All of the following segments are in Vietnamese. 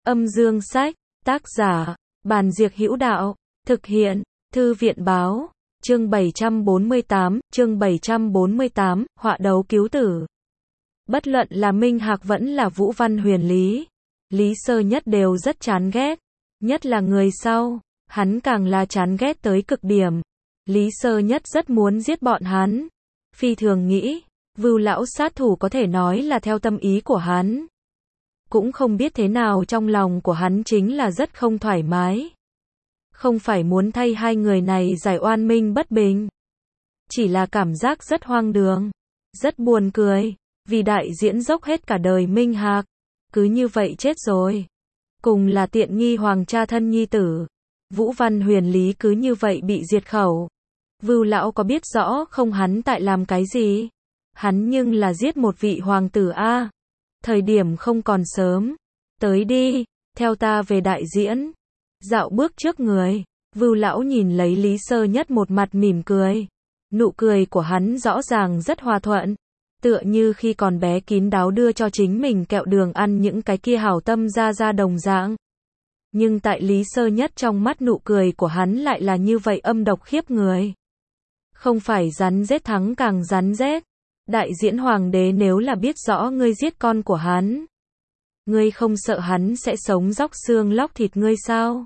Âm dương sách, tác giả, Bàn Diệc Hữu Đạo, thực hiện, Thư viện báo, chương 748, họa đấu cứu tử. Bất luận là Minh Hạc vẫn là Vũ Văn Huyền Lý Sơ Nhất đều rất chán ghét, nhất là người sau, hắn càng là chán ghét tới cực điểm. Lý Sơ Nhất rất muốn giết bọn hắn, phi thường nghĩ, Vưu lão sát thủ có thể nói là theo tâm ý của hắn. Cũng không biết thế nào trong lòng của hắn chính là rất không thoải mái. Không phải muốn thay hai người này giải oan minh bất bình. Chỉ là cảm giác rất hoang đường, rất buồn cười, vì đại diễn dốc hết cả đời Minh Hạc, cứ như vậy chết rồi. Cùng là tiện nghi hoàng cha thân nhi tử, Vũ Văn Huyền Lý cứ như vậy bị diệt khẩu. Vưu lão có biết rõ không hắn tại làm cái gì? Hắn nhưng là giết một vị hoàng tử a. Thời điểm không còn sớm. Tới đi, theo ta về đại diễn. Dạo bước trước người, Vưu lão nhìn lấy Lý Sơ Nhất một mặt mỉm cười. Nụ cười của hắn rõ ràng rất hòa thuận, tựa như khi còn bé kín đáo đưa cho chính mình kẹo đường ăn những cái kia hảo tâm ra đồng dạng. Nhưng tại Lý Sơ Nhất trong mắt nụ cười của hắn lại là như vậy âm độc khiếp người. Không phải rắn rết thắng càng rắn rết. Đại diễn hoàng đế nếu là biết rõ ngươi giết con của hắn, ngươi không sợ hắn sẽ sống róc xương lóc thịt ngươi sao?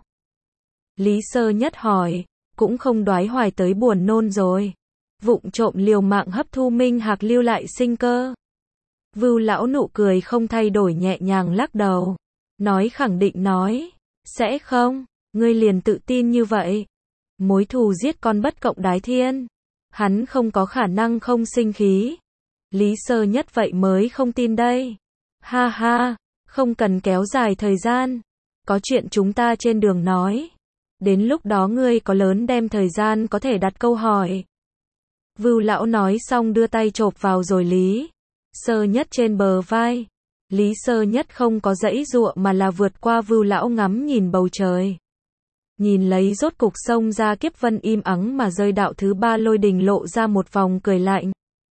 Lý Sơ Nhất hỏi, cũng không đoái hoài tới buồn nôn rồi. Vụng trộm liều mạng hấp thu Minh Hạc lưu lại sinh cơ. Vưu lão nụ cười không thay đổi nhẹ nhàng lắc đầu. Nói khẳng định nói, sẽ không, ngươi liền tự tin như vậy. Mối thù giết con bất cộng đái thiên. Hắn không có khả năng không sinh khí. Lý Sơ Nhất vậy mới không tin đây. Ha ha, không cần kéo dài thời gian. Có chuyện chúng ta trên đường nói. Đến lúc đó ngươi có lớn đem thời gian có thể đặt câu hỏi. Vưu lão nói xong đưa tay chộp vào rồi Lý Sơ Nhất trên bờ vai. Lý Sơ Nhất không có giãy giụa mà là vượt qua Vưu lão ngắm nhìn bầu trời. Nhìn lấy rốt cục xông ra kiếp vân im ắng mà rơi đạo thứ ba lôi đình lộ ra một vòng cười lạnh.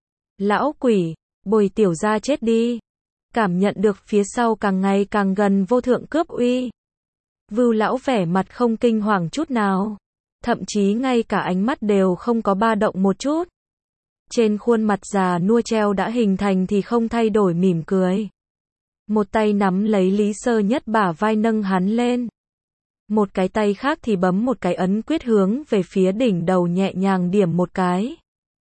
Lão quỷ, bồi tiểu gia chết đi. Cảm nhận được phía sau càng ngày càng gần vô thượng cướp uy. Vưu lão vẻ mặt không kinh hoàng chút nào. Thậm chí ngay cả ánh mắt đều không có ba động một chút. Trên khuôn mặt già nua treo đã hình thành thì không thay đổi mỉm cười. Một tay nắm lấy Lý Sơ Nhất bả vai nâng hắn lên. Một cái tay khác thì bấm một cái ấn quyết hướng về phía đỉnh đầu nhẹ nhàng điểm một cái.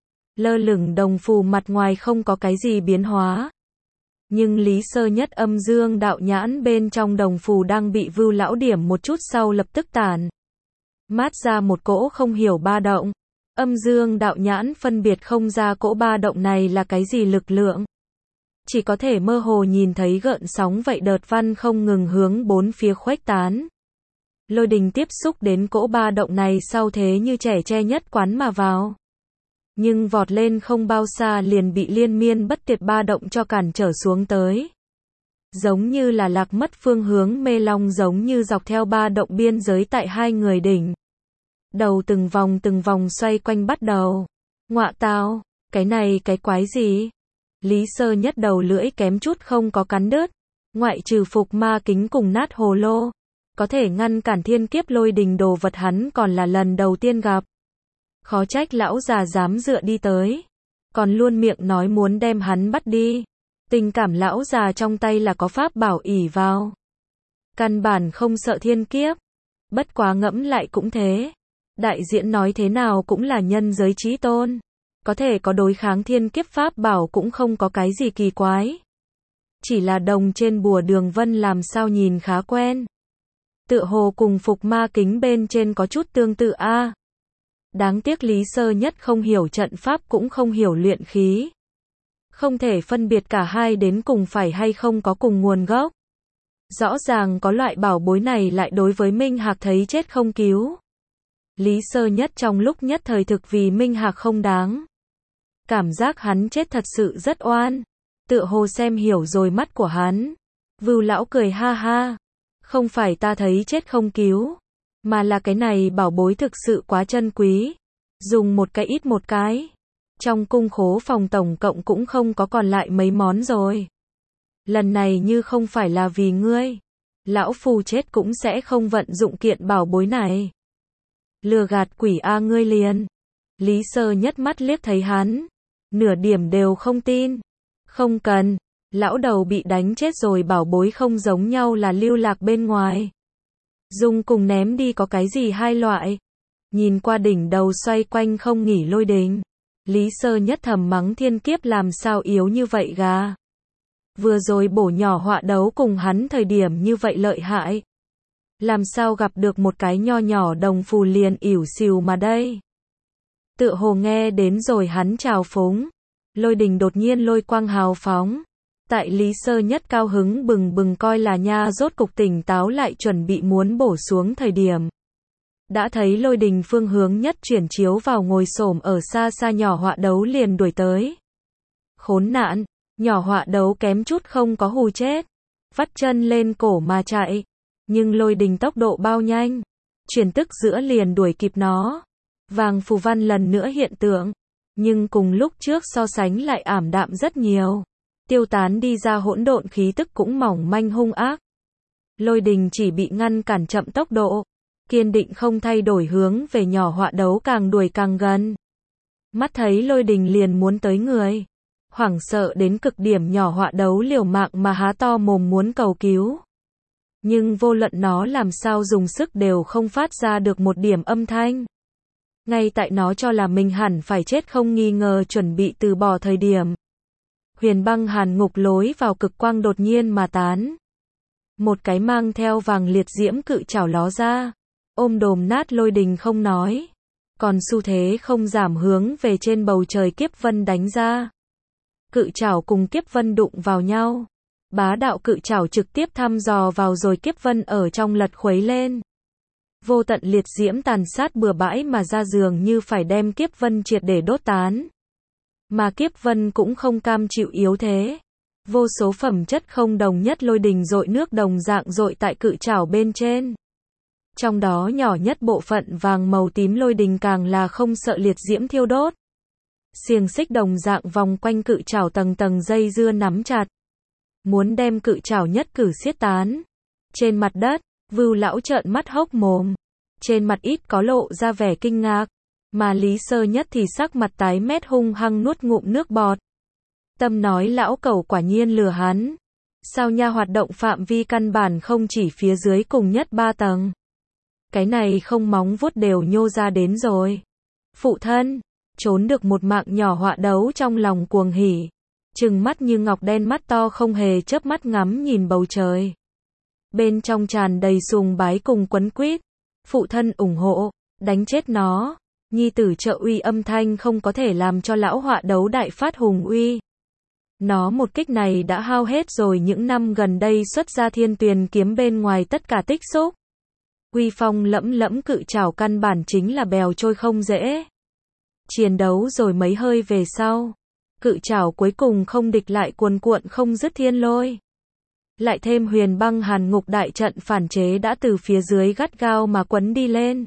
Lơ lửng đồng phù mặt ngoài không có cái gì biến hóa. Nhưng Lý Sơ Nhất âm dương đạo nhãn bên trong đồng phù đang bị Vưu lão điểm một chút sau lập tức tản mát ra một cỗ không hiểu ba động. Âm dương đạo nhãn phân biệt không ra cỗ ba động này là cái gì lực lượng. Chỉ có thể mơ hồ nhìn thấy gợn sóng vậy đợt văn không ngừng hướng bốn phía khuếch tán. Lôi đình tiếp xúc đến cỗ ba động này sau thế như trẻ tre nhất quán mà vào. Nhưng vọt lên không bao xa liền bị liên miên bất tuyệt ba động cho cản trở xuống tới. Giống như là lạc mất phương hướng mê long giống như dọc theo ba động biên giới tại hai người đỉnh. Đầu từng vòng xoay quanh bắt đầu. Ngọa tao, cái này cái quái gì? Lý Sơ Nhất đầu lưỡi kém chút không có cắn đứt. Ngoại trừ phục ma kính cùng nát hồ lô. Có thể ngăn cản thiên kiếp lôi đình đồ vật hắn còn là lần đầu tiên gặp. Khó trách lão già dám dựa đi tới. Còn luôn miệng nói muốn đem hắn bắt đi. Tình cảm lão già trong tay là có pháp bảo ỷ vào. Căn bản không sợ thiên kiếp. Bất quá ngẫm lại cũng thế. Đại diễn nói thế nào cũng là nhân giới chí tôn. Có thể có đối kháng thiên kiếp pháp bảo cũng không có cái gì kỳ quái. Chỉ là đồng trên bùa đường vân làm sao nhìn khá quen. Tựa hồ cùng phục ma kính bên trên có chút tương tự a. Đáng tiếc Lý Sơ Nhất không hiểu trận pháp cũng không hiểu luyện khí. Không thể phân biệt cả hai đến cùng phải hay không có cùng nguồn gốc. Rõ ràng có loại bảo bối này lại đối với Minh Hạc thấy chết không cứu. Lý Sơ Nhất trong lúc nhất thời thực vì Minh Hạc không đáng. Cảm giác hắn chết thật sự rất oan. Tựa hồ xem hiểu rồi mắt của hắn. Vưu lão cười ha ha. Không phải ta thấy chết không cứu. Mà là cái này bảo bối thực sự quá chân quý. Dùng một cái ít một cái. Trong cung khố phòng tổng cộng cũng không có còn lại mấy món rồi. Lần này như không phải là vì ngươi. Lão phù chết cũng sẽ không vận dụng kiện bảo bối này. Lừa gạt quỷ a ngươi liền. Lý Sơ Nhất mắt liếc thấy hắn. Nửa điểm đều không tin. Không cần. Lão đầu bị đánh chết rồi, bảo bối không giống nhau là lưu lạc bên ngoài. Dùng cùng ném đi có cái gì hai loại. Nhìn qua đỉnh đầu xoay quanh không nghỉ Lôi Đình. Lý Sơ Nhất thầm mắng thiên kiếp làm sao yếu như vậy gà. Vừa rồi bổ nhỏ họa đấu cùng hắn thời điểm như vậy lợi hại. Làm sao gặp được một cái nho nhỏ đồng phù liền ỉu xìu mà đây. Tựa hồ nghe đến rồi hắn chào phúng. Lôi Đình đột nhiên lôi quang hào phóng. Tại Lý Sơ Nhất cao hứng bừng bừng coi là nha rốt cục tỉnh táo lại chuẩn bị muốn bổ xuống thời điểm. Đã thấy Lôi Đình phương hướng nhất chuyển chiếu vào ngồi xổm ở xa xa nhỏ họa đấu liền đuổi tới. Khốn nạn, nhỏ họa đấu kém chút không có hù chết. Vắt chân lên cổ mà chạy. Nhưng Lôi Đình tốc độ bao nhanh. Chuyển tức giữa liền đuổi kịp nó. Vàng phù văn lần nữa hiện tượng. Nhưng cùng lúc trước so sánh lại ảm đạm rất nhiều. Tiêu tán đi ra hỗn độn khí tức cũng mỏng manh hung ác. Lôi Đình chỉ bị ngăn cản chậm tốc độ. Kiên định không thay đổi hướng về nhỏ họa đấu càng đuổi càng gần. Mắt thấy Lôi Đình liền muốn tới người. Hoảng sợ đến cực điểm nhỏ họa đấu liều mạng mà há to mồm muốn cầu cứu. Nhưng vô luận nó làm sao dùng sức đều không phát ra được một điểm âm thanh. Ngay tại nó cho là mình hẳn phải chết không nghi ngờ chuẩn bị từ bỏ thời điểm. Huyền băng hàn ngục lối vào cực quang đột nhiên mà tán. Một cái mang theo vàng liệt diễm cự chảo ló ra. Ôm đồm nát Lôi Đình không nói. Còn xu thế không giảm hướng về trên bầu trời kiếp vân đánh ra. Cự chảo cùng kiếp vân đụng vào nhau. Bá đạo cự chảo trực tiếp thăm dò vào rồi kiếp vân ở trong lật khuấy lên. Vô tận liệt diễm tàn sát bừa bãi mà ra dường như phải đem kiếp vân triệt để đốt tán. Mà kiếp vân cũng không cam chịu yếu thế. Vô số phẩm chất không đồng nhất Lôi Đình dội nước đồng dạng dội tại cự chảo bên trên. Trong đó nhỏ nhất bộ phận vàng màu tím Lôi Đình càng là không sợ liệt diễm thiêu đốt. Xiềng xích đồng dạng vòng quanh cự chảo tầng tầng dây dưa nắm chặt. Muốn đem cự chảo nhất cử xiết tán. Trên mặt đất, Vưu lão trợn mắt hốc mồm. Trên mặt ít có lộ ra vẻ kinh ngạc. Mà Lý Sơ Nhất thì sắc mặt tái mét hung hăng nuốt ngụm nước bọt. Tâm nói lão cẩu quả nhiên lừa hắn. Sao nha hoạt động phạm vi căn bản không chỉ phía dưới cùng nhất 3 tầng. Cái này không móng vuốt đều nhô ra đến rồi. Phụ thân, trốn được một mạng nhỏ họa đấu trong lòng cuồng hỉ. Trừng mắt như ngọc đen mắt to không hề chớp mắt ngắm nhìn bầu trời. Bên trong tràn đầy sùng bái cùng quấn quýt. Phụ thân ủng hộ, đánh chết nó. Nhi tử trợ uy âm thanh không có thể làm cho lão họa đấu đại phát hùng uy. Nó một kích này đã hao hết rồi những năm gần đây xuất ra Thiên Tuyền kiếm bên ngoài tất cả tích xúc. Uy phong lẫm lẫm cự chảo căn bản chính là bèo trôi không dễ. Chiến đấu rồi mấy hơi về sau. Cự chảo cuối cùng không địch lại cuồn cuộn không dứt thiên lôi. Lại thêm huyền băng hàn ngục đại trận phản chế đã từ phía dưới gắt gao mà quấn đi lên.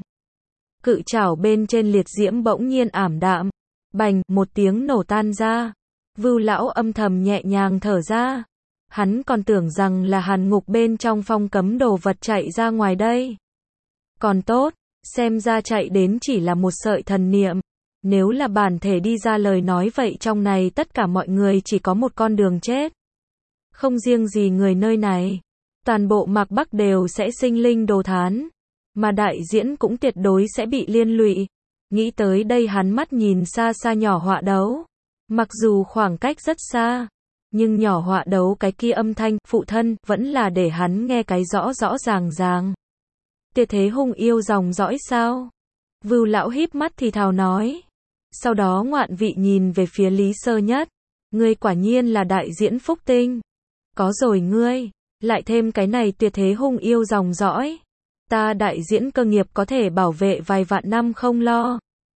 Cự chảo bên trên liệt diễm bỗng nhiên ảm đạm. Bành, một tiếng nổ tan ra. Vưu lão âm thầm nhẹ nhàng thở ra. Hắn còn tưởng rằng là hàn ngục bên trong phong cấm đồ vật chạy ra ngoài đây. Còn tốt, xem ra chạy đến chỉ là một sợi thần niệm. Nếu là bản thể đi ra lời nói vậy trong này tất cả mọi người chỉ có một con đường chết. Không riêng gì người nơi này. Toàn bộ Mạc Bắc đều sẽ sinh linh đồ thán. Mà đại diễn cũng tuyệt đối sẽ bị liên lụy. Nghĩ tới đây hắn mắt nhìn xa xa nhỏ họa đấu. Mặc dù khoảng cách rất xa. Nhưng nhỏ họa đấu cái kia âm thanh, phụ thân, vẫn là để hắn nghe cái rõ rõ ràng ràng. Tuyệt thế hung yêu dòng dõi sao? Vưu lão híp mắt thì thào nói. Sau đó ngoạn vị nhìn về phía Lý Sơ Nhất. Ngươi quả nhiên là đại diễn phúc tinh. Có rồi ngươi, lại thêm cái này tuyệt thế hung yêu dòng dõi. Ta đại diễn cơ nghiệp có thể bảo vệ vài vạn năm không lo.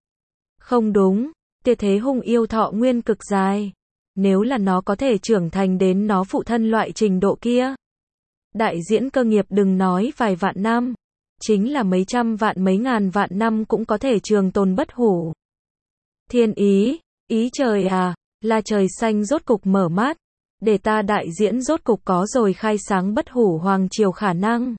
Không đúng, tuyệt thế hung yêu thọ nguyên cực dài. Nếu là nó có thể trưởng thành đến nó phụ thân loại trình độ kia. Đại diễn cơ nghiệp đừng nói vài vạn năm. Chính là mấy trăm vạn mấy ngàn vạn năm cũng có thể trường tồn bất hủ. Thiên ý, ý trời à, là trời xanh rốt cục mở mắt. để ta đại diễn rốt cục có rồi khai sáng bất hủ hoàng triều khả năng.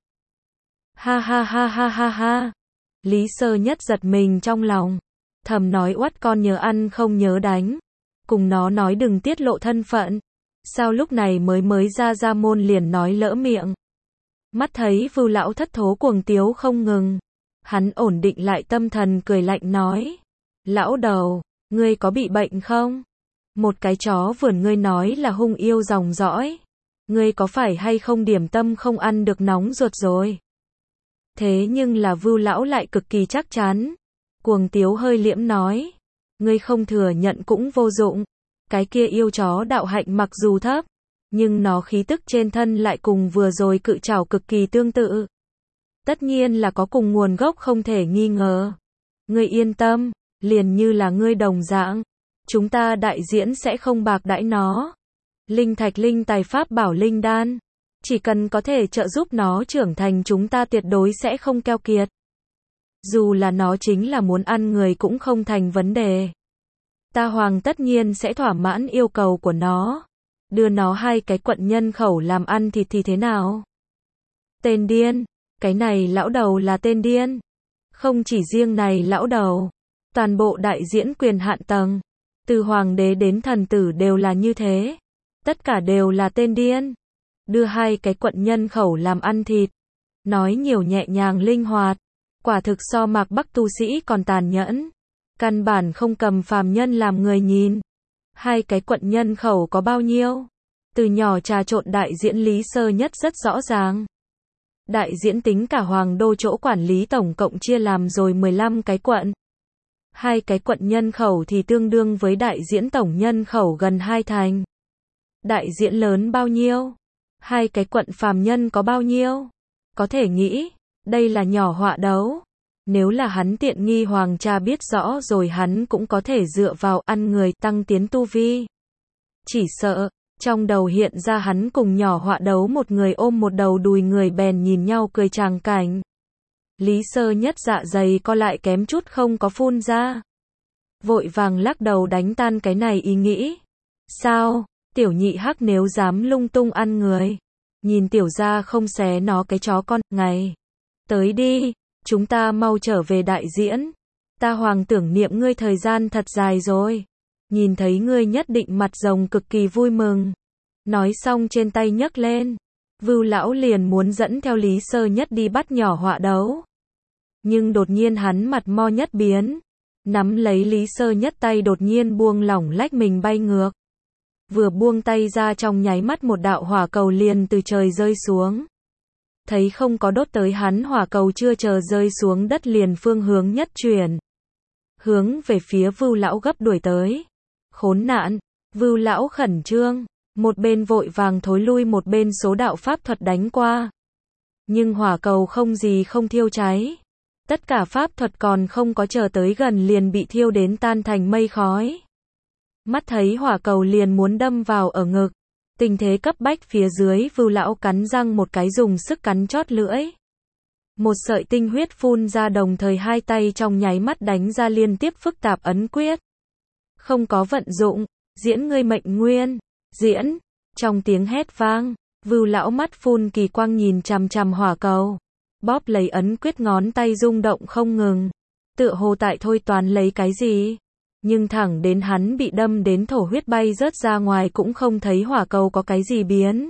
Ha ha ha ha ha ha. Lý Sơ Nhất giật mình trong lòng, thầm nói oắt con nhớ ăn không nhớ đánh, cùng nó nói đừng tiết lộ thân phận. Sao lúc này mới ra môn liền nói lỡ miệng. Mắt thấy Vưu lão thất thố cuồng tiếu không ngừng, hắn ổn định lại tâm thần cười lạnh nói: "Lão đầu, ngươi có bị bệnh không? Một cái chó vườn ngươi nói là hung yêu dòng dõi, ngươi có phải hay không điểm tâm không ăn được nóng ruột rồi?" Thế nhưng là Vưu lão lại cực kỳ chắc chắn, cuồng tiếu hơi liễm nói: "Ngươi không thừa nhận cũng vô dụng, cái kia yêu chó đạo hạnh mặc dù thấp, nhưng nó khí tức trên thân lại cùng vừa rồi cự trảo cực kỳ tương tự. Tất nhiên là có cùng nguồn gốc không thể nghi ngờ. Ngươi yên tâm, liền như là ngươi đồng dạng, chúng ta đại diễn sẽ không bạc đãi nó. Linh thạch, linh tài, pháp bảo, linh đan, chỉ cần có thể trợ giúp nó trưởng thành chúng ta tuyệt đối sẽ không keo kiệt. Dù là nó chính là muốn ăn người cũng không thành vấn đề. Ta Hoàng tất nhiên sẽ thỏa mãn yêu cầu của nó. Đưa nó 2 cái quận nhân khẩu làm ăn thịt thì thế nào?" Tên điên, cái này lão đầu là tên điên. Không chỉ riêng này lão đầu, toàn bộ đại diễn quyền hạn tầng, từ hoàng đế đến thần tử đều là như thế. Tất cả đều là tên điên. Đưa 2 cái quận nhân khẩu làm ăn thịt. Nói nhiều nhẹ nhàng linh hoạt, quả thực so Mạc Bắc tu sĩ còn tàn nhẫn. Căn bản không cầm phàm nhân làm người nhìn. 2 cái quận nhân khẩu có bao nhiêu? Từ nhỏ trà trộn đại diễn Lý Sơ Nhất rất rõ ràng. Đại diễn tính cả hoàng đô chỗ quản lý tổng cộng chia làm rồi 15 cái quận. 2 cái quận nhân khẩu thì tương đương với đại diễn tổng nhân khẩu gần 2 thành. Đại diễn lớn bao nhiêu? 2 cái quận phàm nhân có bao nhiêu? Có thể nghĩ, đây là nhỏ họa đấu. Nếu là hắn tiện nghi hoàng cha biết rõ rồi hắn cũng có thể dựa vào ăn người tăng tiến tu vi. Chỉ sợ, trong đầu hiện ra hắn cùng nhỏ họa đấu một người ôm một đầu đùi người bèn nhìn nhau cười tràng cảnh. Lý Sơ Nhất dạ dày co lại kém chút không có phun ra. Vội vàng lắc đầu đánh tan cái này ý nghĩ. Sao, tiểu nhị hắc nếu dám lung tung ăn người, nhìn tiểu gia không xé nó cái chó con, ngày. Tới đi. Chúng ta mau trở về đại diễn. Ta Hoàng tưởng niệm ngươi thời gian thật dài rồi. Nhìn thấy ngươi nhất định mặt rồng cực kỳ vui mừng. Nói xong trên tay nhấc lên. Vưu lão liền muốn dẫn theo Lý Sơ Nhất đi bắt nhỏ họa đấu. Nhưng đột nhiên hắn mặt mo nhất biến. Nắm lấy Lý Sơ Nhất tay đột nhiên buông lỏng lách mình bay ngược. Vừa buông tay ra trong nháy mắt một đạo hỏa cầu liền từ trời rơi xuống. Thấy không có đốt tới hắn hỏa cầu chưa chờ rơi xuống đất liền phương hướng nhất chuyển. Hướng về phía Vưu lão gấp đuổi tới. Khốn nạn, Vưu lão khẩn trương, một bên vội vàng thối lui một bên số đạo pháp thuật đánh qua. Nhưng hỏa cầu không gì không thiêu cháy. Tất cả pháp thuật còn không có chờ tới gần liền bị thiêu đến tan thành mây khói. Mắt thấy hỏa cầu liền muốn đâm vào ở ngực. Tình thế cấp bách phía dưới Vưu lão cắn răng một cái dùng sức cắn chót lưỡi. Một sợi tinh huyết phun ra đồng thời 2 tay trong nháy mắt đánh ra liên tiếp phức tạp ấn quyết. Không có vận dụng, diễn ngươi mệnh nguyên, diễn, trong tiếng hét vang, Vưu lão mắt phun kỳ quang nhìn chằm chằm hỏa cầu. Bóp lấy ấn quyết ngón tay rung động không ngừng. Tựa hồ tại thôi toán lấy cái gì. Nhưng thẳng đến hắn bị đâm đến thổ huyết bay rớt ra ngoài cũng không thấy hỏa cầu có cái gì biến.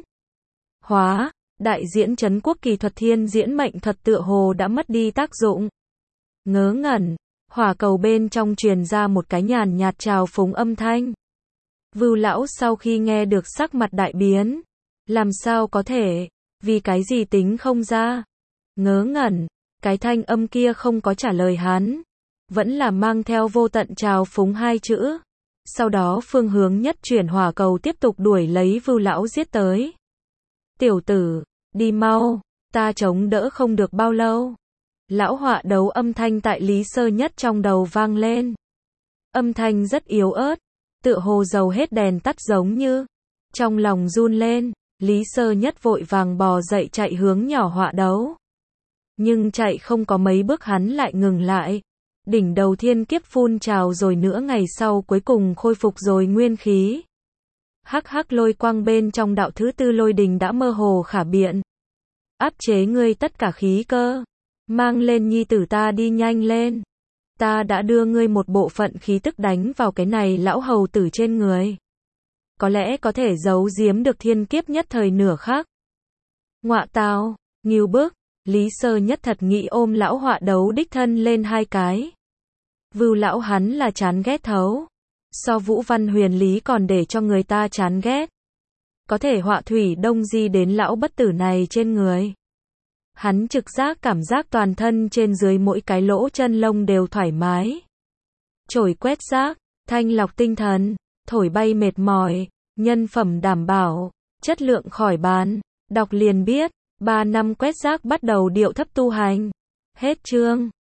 Hóa, đại diễn trấn quốc kỳ thuật thiên diễn mệnh thuật tựa hồ đã mất đi tác dụng. Ngớ ngẩn, hỏa cầu bên trong truyền ra một cái nhàn nhạt trào phúng âm thanh. Vưu lão sau khi nghe được sắc mặt đại biến. Làm sao có thể, vì cái gì tính không ra. Ngớ ngẩn, cái thanh âm kia không có trả lời hắn. Vẫn là mang theo vô tận trào phúng 2 chữ. Sau đó phương hướng nhất chuyển hỏa cầu tiếp tục đuổi lấy Vưu lão giết tới. Tiểu tử, đi mau, ta chống đỡ không được bao lâu. Lão họa đấu âm thanh tại Lý Sơ Nhất trong đầu vang lên. Âm thanh rất yếu ớt, tựa hồ dầu hết đèn tắt giống như. Trong lòng run lên, Lý Sơ Nhất vội vàng bò dậy chạy hướng nhỏ họa đấu. Nhưng chạy không có mấy bước hắn lại ngừng lại. Đỉnh đầu thiên kiếp phun trào rồi nữa ngày sau cuối cùng khôi phục rồi nguyên khí. Hắc hắc lôi quang bên trong đạo thứ tư lôi đình đã mơ hồ khả biện. Áp chế ngươi tất cả khí cơ. Mang lên nhi tử ta đi nhanh lên. Ta đã đưa ngươi một bộ phận khí tức đánh vào cái này lão hầu tử trên người. Có lẽ có thể giấu giếm được thiên kiếp nhất thời nửa khắc. Ngọa tào, Ngưu bức, Lý Sơ Nhất thật nghĩ ôm lão họa đấu đích thân lên hai cái. Vưu lão hắn là chán ghét thấu. So Vũ Văn Huyền Lý còn để cho người ta chán ghét. Có thể họa thủy đông di đến lão bất tử này trên người. Hắn trực giác cảm giác toàn thân trên dưới mỗi cái lỗ chân lông đều thoải mái. Chổi quét rác, thanh lọc tinh thần, thổi bay mệt mỏi, nhân phẩm đảm bảo, chất lượng khỏi bàn. Đọc liền biết, 3 năm quét rác bắt đầu điệu thấp tu hành. Hết chương.